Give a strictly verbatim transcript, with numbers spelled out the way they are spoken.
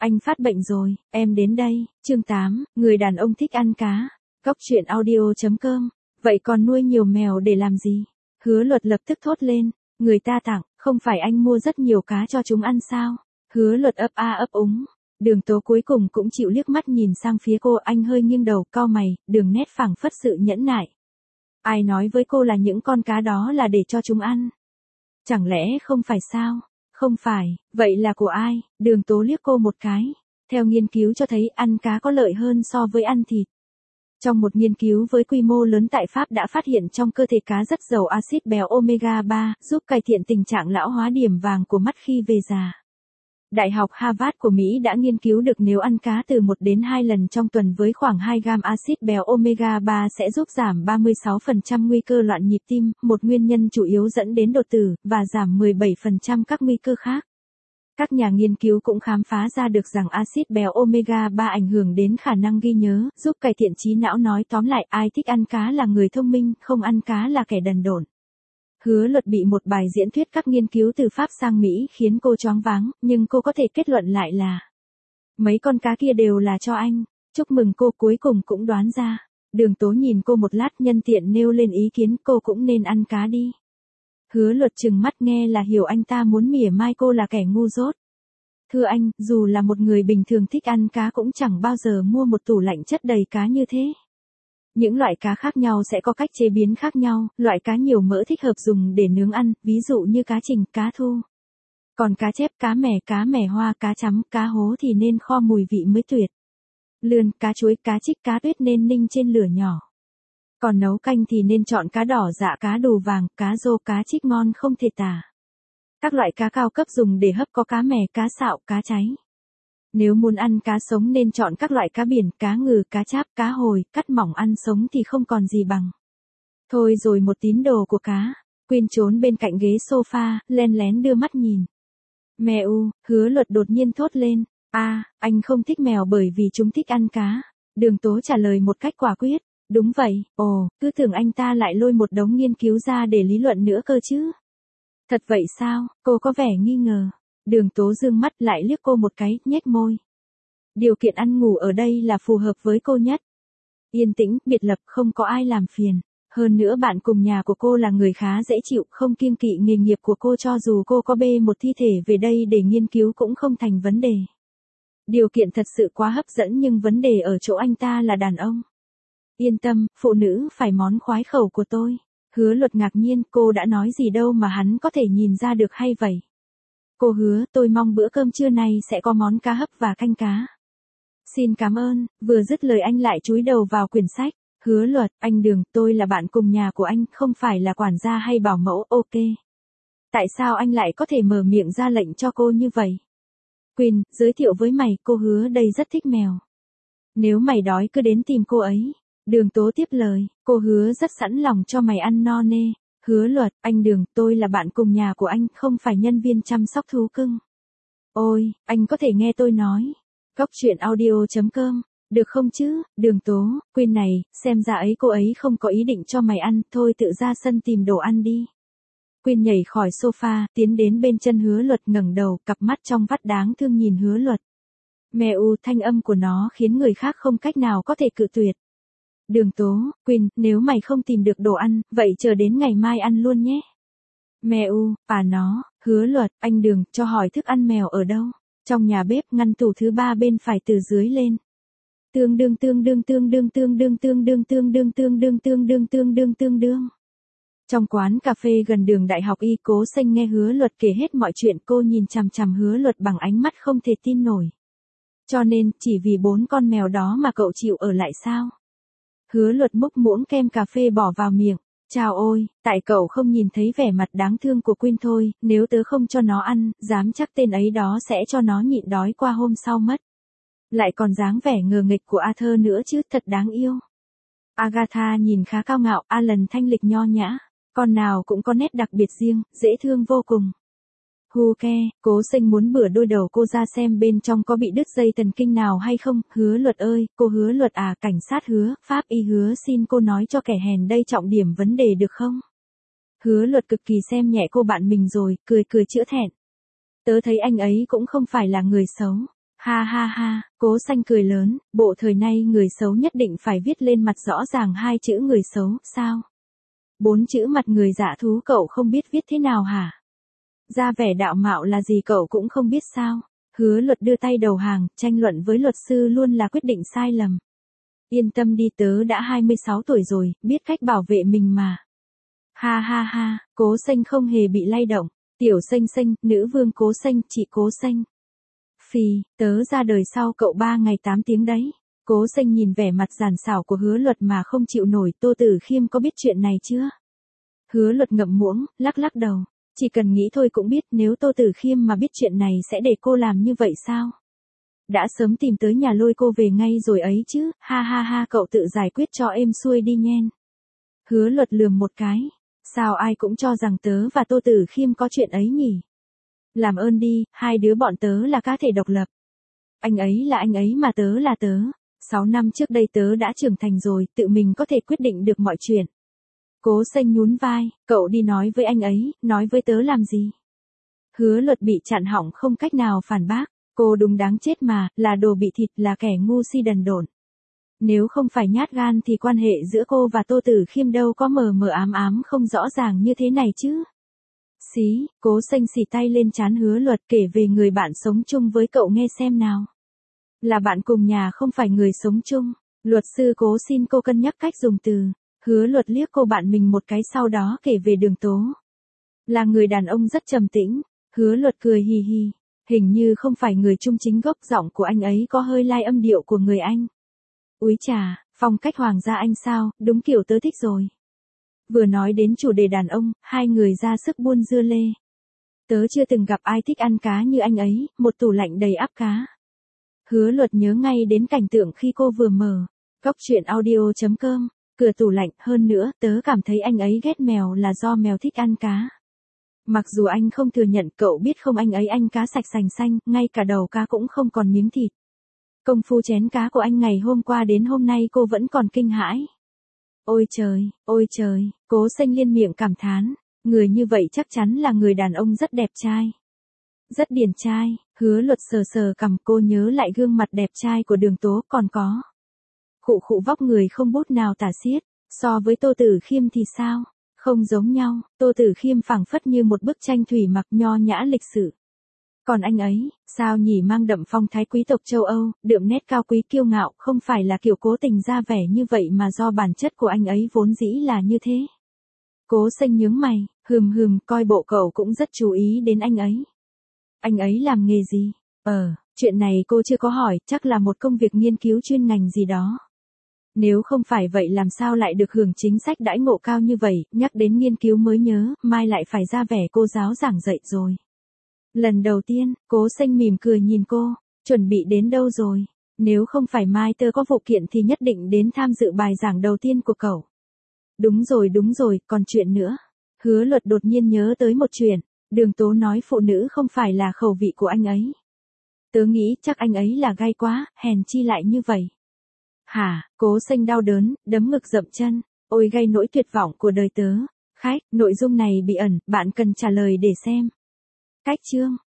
anh phát bệnh rồi, em đến đây. Chương tám, người đàn ông thích ăn cá. Cóc truyện audio chấm com. Vậy còn nuôi nhiều mèo để làm gì? Hứa Luật lập tức thốt lên, người ta tặng, không phải anh mua rất nhiều cá cho chúng ăn sao? Hứa Luật ấp a ấp úng. Đường Tố cuối cùng cũng chịu liếc mắt nhìn sang phía cô, anh hơi nghiêng đầu, cau mày, đường nét phảng phất sự nhẫn nại. Ai nói với cô là những con cá đó là để cho chúng ăn? Chẳng lẽ không phải sao? Không phải, vậy là của ai? Đường Tố liếc cô một cái. Theo nghiên cứu cho thấy ăn cá có lợi hơn so với ăn thịt. Trong một nghiên cứu với quy mô lớn tại Pháp đã phát hiện trong cơ thể cá rất giàu axit béo omega ba, giúp cải thiện tình trạng lão hóa điểm vàng của mắt khi về già. Đại học Harvard của Mỹ đã nghiên cứu được nếu ăn cá từ một đến hai lần trong tuần với khoảng hai gam axit béo omega ba sẽ giúp giảm ba mươi sáu phần trăm nguy cơ loạn nhịp tim, một nguyên nhân chủ yếu dẫn đến đột tử, và giảm mười bảy phần trăm các nguy cơ khác. Các nhà nghiên cứu cũng khám phá ra được rằng axit béo omega ba ảnh hưởng đến khả năng ghi nhớ, giúp cải thiện trí não. Nói tóm lại, ai thích ăn cá là người thông minh, không ăn cá là kẻ đần độn. Hứa Luật bị một bài diễn thuyết các nghiên cứu từ Pháp sang Mỹ khiến cô choáng váng, nhưng cô có thể kết luận lại là mấy con cá kia đều là cho anh. Chúc mừng cô, cuối cùng cũng đoán ra. Đường Tố nhìn cô một lát, nhân tiện nêu lên ý kiến, cô cũng nên ăn cá đi. Hứa Luật trừng mắt, nghe là hiểu anh ta muốn mỉa mai cô là kẻ ngu dốt. Thưa anh, dù là một người bình thường thích ăn cá cũng chẳng bao giờ mua một tủ lạnh chất đầy cá như thế. Những loại cá khác nhau sẽ có cách chế biến khác nhau, loại cá nhiều mỡ thích hợp dùng để nướng ăn, ví dụ như cá trình, cá thu. Còn cá chép, cá mè, cá mè hoa, cá chấm, cá hố thì nên kho mùi vị mới tuyệt. Lươn, cá chuối, cá trích, cá tuyết nên ninh trên lửa nhỏ. Còn nấu canh thì nên chọn cá đỏ dạ, cá đù vàng, cá rô, cá trích ngon không thể tả. Các loại cá cao cấp dùng để hấp có cá mè, cá sạo, cá cháy. Nếu muốn ăn cá sống nên chọn các loại cá biển, cá ngừ, cá cháp, cá hồi, cắt mỏng ăn sống thì không còn gì bằng. Thôi rồi, một tín đồ của cá. Quyên trốn bên cạnh ghế sofa, len lén đưa mắt nhìn. Mèo, Hứa Luật đột nhiên thốt lên. À, anh không thích mèo bởi vì chúng thích ăn cá. Đường Tố trả lời một cách quả quyết. Đúng vậy, ồ, cứ tưởng anh ta lại lôi một đống nghiên cứu ra để lý luận nữa cơ chứ. Thật vậy sao? Cô có vẻ nghi ngờ. Đường Tố dương mắt lại liếc cô một cái, nhếch môi. Điều kiện ăn ngủ ở đây là phù hợp với cô nhất. Yên tĩnh, biệt lập, không có ai làm phiền. Hơn nữa bạn cùng nhà của cô là người khá dễ chịu, không kiêng kỵ nghề nghiệp của cô, cho dù cô có bê một thi thể về đây để nghiên cứu cũng không thành vấn đề. Điều kiện thật sự quá hấp dẫn, nhưng vấn đề ở chỗ anh ta là đàn ông. Yên tâm, phụ nữ phải món khoái khẩu của tôi. Hứa Luật ngạc nhiên, cô đã nói gì đâu mà hắn có thể nhìn ra được hay vậy. Cô hứa, tôi mong bữa cơm trưa này sẽ có món cá hấp và canh cá. Xin cảm ơn. Vừa dứt lời anh lại chúi đầu vào quyển sách. Hứa Luật, anh Đường, tôi là bạn cùng nhà của anh, không phải là quản gia hay bảo mẫu, ok. Tại sao anh lại có thể mở miệng ra lệnh cho cô như vậy? Quyên, giới thiệu với mày, cô Hứa đây rất thích mèo. Nếu mày đói cứ đến tìm cô ấy. Đường Tố tiếp lời, cô Hứa rất sẵn lòng cho mày ăn no nê. Hứa Luật, anh Đường, tôi là bạn cùng nhà của anh, không phải nhân viên chăm sóc thú cưng. Ôi, anh có thể nghe tôi nói. Cóc truyện audio chấm com. Được không chứ? Đường Tố, Quyên này, xem ra ấy cô ấy không có ý định cho mày ăn, thôi tự ra sân tìm đồ ăn đi. Quyên nhảy khỏi sofa, tiến đến bên chân Hứa Luật, ngẩng đầu, cặp mắt trong vắt đáng thương nhìn Hứa Luật. Mèo, thanh âm của nó khiến người khác không cách nào có thể cự tuyệt. Đường Tố, Quyên, nếu mày không tìm được đồ ăn, vậy chờ đến ngày mai ăn luôn nhé. Mèo, à nó, Hứa Luật, anh Đường, cho hỏi thức ăn mèo ở đâu? Trong nhà bếp, ngăn tủ thứ ba bên phải từ dưới lên. Tương đương tương đương tương đương tương đương tương đương tương đương tương đương tương đương tương đương tương đương. Trong quán cà phê gần đường Đại học Y, Cố Xanh nghe Hứa Luật kể hết mọi chuyện, cô nhìn chằm chằm Hứa Luật bằng ánh mắt không thể tin nổi. Cho nên, chỉ vì bốn con mèo đó mà cậu chịu ở lại sao? Hứa Luật múc muỗng kem cà phê bỏ vào miệng. Chào ôi, tại cậu không nhìn thấy vẻ mặt đáng thương của Quyên thôi, nếu tớ không cho nó ăn, dám chắc tên ấy đó sẽ cho nó nhịn đói qua hôm sau mất. Lại còn dáng vẻ ngờ nghịch của Arthur nữa chứ, thật đáng yêu. Agatha nhìn khá cao ngạo, Alan thanh lịch nho nhã, con nào cũng có nét đặc biệt riêng, dễ thương vô cùng. Hu ke, Cố Xanh muốn bửa đôi đầu cô ra xem bên trong có bị đứt dây thần kinh nào hay không. Hứa Luật ơi, cô Hứa Luật à, cảnh sát Hứa, pháp y Hứa xin cô nói cho kẻ hèn đây trọng điểm vấn đề được không? Hứa Luật cực kỳ xem nhẹ cô bạn mình rồi, cười cười chữa thẹn. Tớ thấy anh ấy cũng không phải là người xấu. Ha ha ha, Cố Xanh cười lớn, bộ thời nay người xấu nhất định phải viết lên mặt rõ ràng hai chữ người xấu, sao? Bốn chữ mặt người dạ thú cậu không biết viết thế nào hả? Ra vẻ đạo mạo là gì cậu cũng không biết sao? Hứa Luật đưa tay đầu hàng, tranh luận với luật sư luôn là quyết định sai lầm. Yên tâm đi, tớ đã hai mươi sáu tuổi rồi, biết cách bảo vệ mình mà. Ha ha ha, Cố Xanh không hề bị lay động. Tiểu Xanh Xanh, nữ vương Cố Xanh, chị Cố Xanh. Phì, tớ ra đời sau cậu ba ngày tám tiếng đấy. Cố Xanh nhìn vẻ mặt giản xảo của Hứa Luật mà không chịu nổi. Tô Tử Khiêm có biết chuyện này chưa? Hứa Luật ngậm muỗng, lắc lắc đầu. Chỉ cần nghĩ thôi cũng biết, nếu Tô Tử Khiêm mà biết chuyện này sẽ để cô làm như vậy sao? Đã sớm tìm tới nhà lôi cô về ngay rồi ấy chứ, ha ha ha, cậu tự giải quyết cho êm xuôi đi nhen. Hứa Luật lườm một cái. Sao ai cũng cho rằng tớ và Tô Tử Khiêm có chuyện ấy nhỉ? Làm ơn đi, hai đứa bọn tớ là cá thể độc lập. Anh ấy là anh ấy mà tớ là tớ. Sáu năm trước đây tớ đã trưởng thành rồi, tự mình có thể quyết định được mọi chuyện. Cố Xanh nhún vai, cậu đi nói với anh ấy, nói với tớ làm gì? Hứa Luật bị chặn họng không cách nào phản bác. Cô đúng đáng chết mà, là đồ bị thịt, là kẻ ngu si đần độn. Nếu không phải nhát gan thì quan hệ giữa cô và Tô Tử Khiêm đâu có mờ mờ ám ám không rõ ràng như thế này chứ. Xí, Cố Xanh xì tay lên trán Hứa Luật, kể về người bạn sống chung với cậu nghe xem nào. Là bạn cùng nhà không phải người sống chung. Luật sư Cố xin cô cân nhắc cách dùng từ. Hứa Luật liếc cô bạn mình một cái sau đó kể về Đường Tố. Là người đàn ông rất trầm tĩnh. Hứa Luật cười hì hì. Hình như không phải người trung chính, gốc giọng của anh ấy có hơi lai âm điệu của người Anh. Úi chà, phong cách hoàng gia Anh sao, đúng kiểu tớ thích rồi. Vừa nói đến chủ đề đàn ông, hai người ra sức buôn dưa lê. Tớ chưa từng gặp ai thích ăn cá như anh ấy, một tủ lạnh đầy ắp cá. Hứa Luật nhớ ngay đến cảnh tượng khi cô vừa mở góc truyện audio chấm com, cửa tủ lạnh, hơn nữa, tớ cảm thấy anh ấy ghét mèo là do mèo thích ăn cá. Mặc dù anh không thừa nhận, cậu biết không, anh ấy ăn cá sạch sành xanh, ngay cả đầu cá cũng không còn miếng thịt. Công phu chén cá của anh ngày hôm qua đến hôm nay cô vẫn còn kinh hãi. Ôi trời, ôi trời, Cố Xanh liên miệng cảm thán, người như vậy chắc chắn là người đàn ông rất đẹp trai. Rất điển trai. Hứa Luật sờ sờ cằm, cô nhớ lại gương mặt đẹp trai của Đường Tố, còn có. Khụ khụ, vóc người không bút nào tả xiết, so với Tô Tử Khiêm thì sao? Không giống nhau, Tô Tử Khiêm phảng phất như một bức tranh thủy mặc nho nhã lịch sự. Còn anh ấy, sao nhỉ, mang đậm phong thái quý tộc châu Âu, đượm nét cao quý kiêu ngạo, không phải là kiểu cố tình ra vẻ như vậy mà do bản chất của anh ấy vốn dĩ là như thế. Cố Xanh nhướng mày, hừm hừm, coi bộ cậu cũng rất chú ý đến anh ấy. Anh ấy làm nghề gì? Ờ, chuyện này cô chưa có hỏi, chắc là một công việc nghiên cứu chuyên ngành gì đó. Nếu không phải vậy làm sao lại được hưởng chính sách đãi ngộ cao như vậy, nhắc đến nghiên cứu mới nhớ, mai lại phải ra vẻ cô giáo giảng dạy rồi. Lần đầu tiên, Cố Xanh mỉm cười nhìn cô, chuẩn bị đến đâu rồi? Nếu không phải mai tớ có vụ kiện thì nhất định đến tham dự bài giảng đầu tiên của cậu. Đúng rồi đúng rồi, còn chuyện nữa. Hứa Luật đột nhiên nhớ tới một chuyện, Đường Tố nói phụ nữ không phải là khẩu vị của anh ấy. Tớ nghĩ chắc anh ấy là gay quá, hèn chi lại như vậy. Hả? Cố Xanh đau đớn, đấm ngực dậm chân, ôi gây nỗi tuyệt vọng của đời tớ. Khách, nội dung này bị ẩn, bạn cần trả lời để xem. Cách chương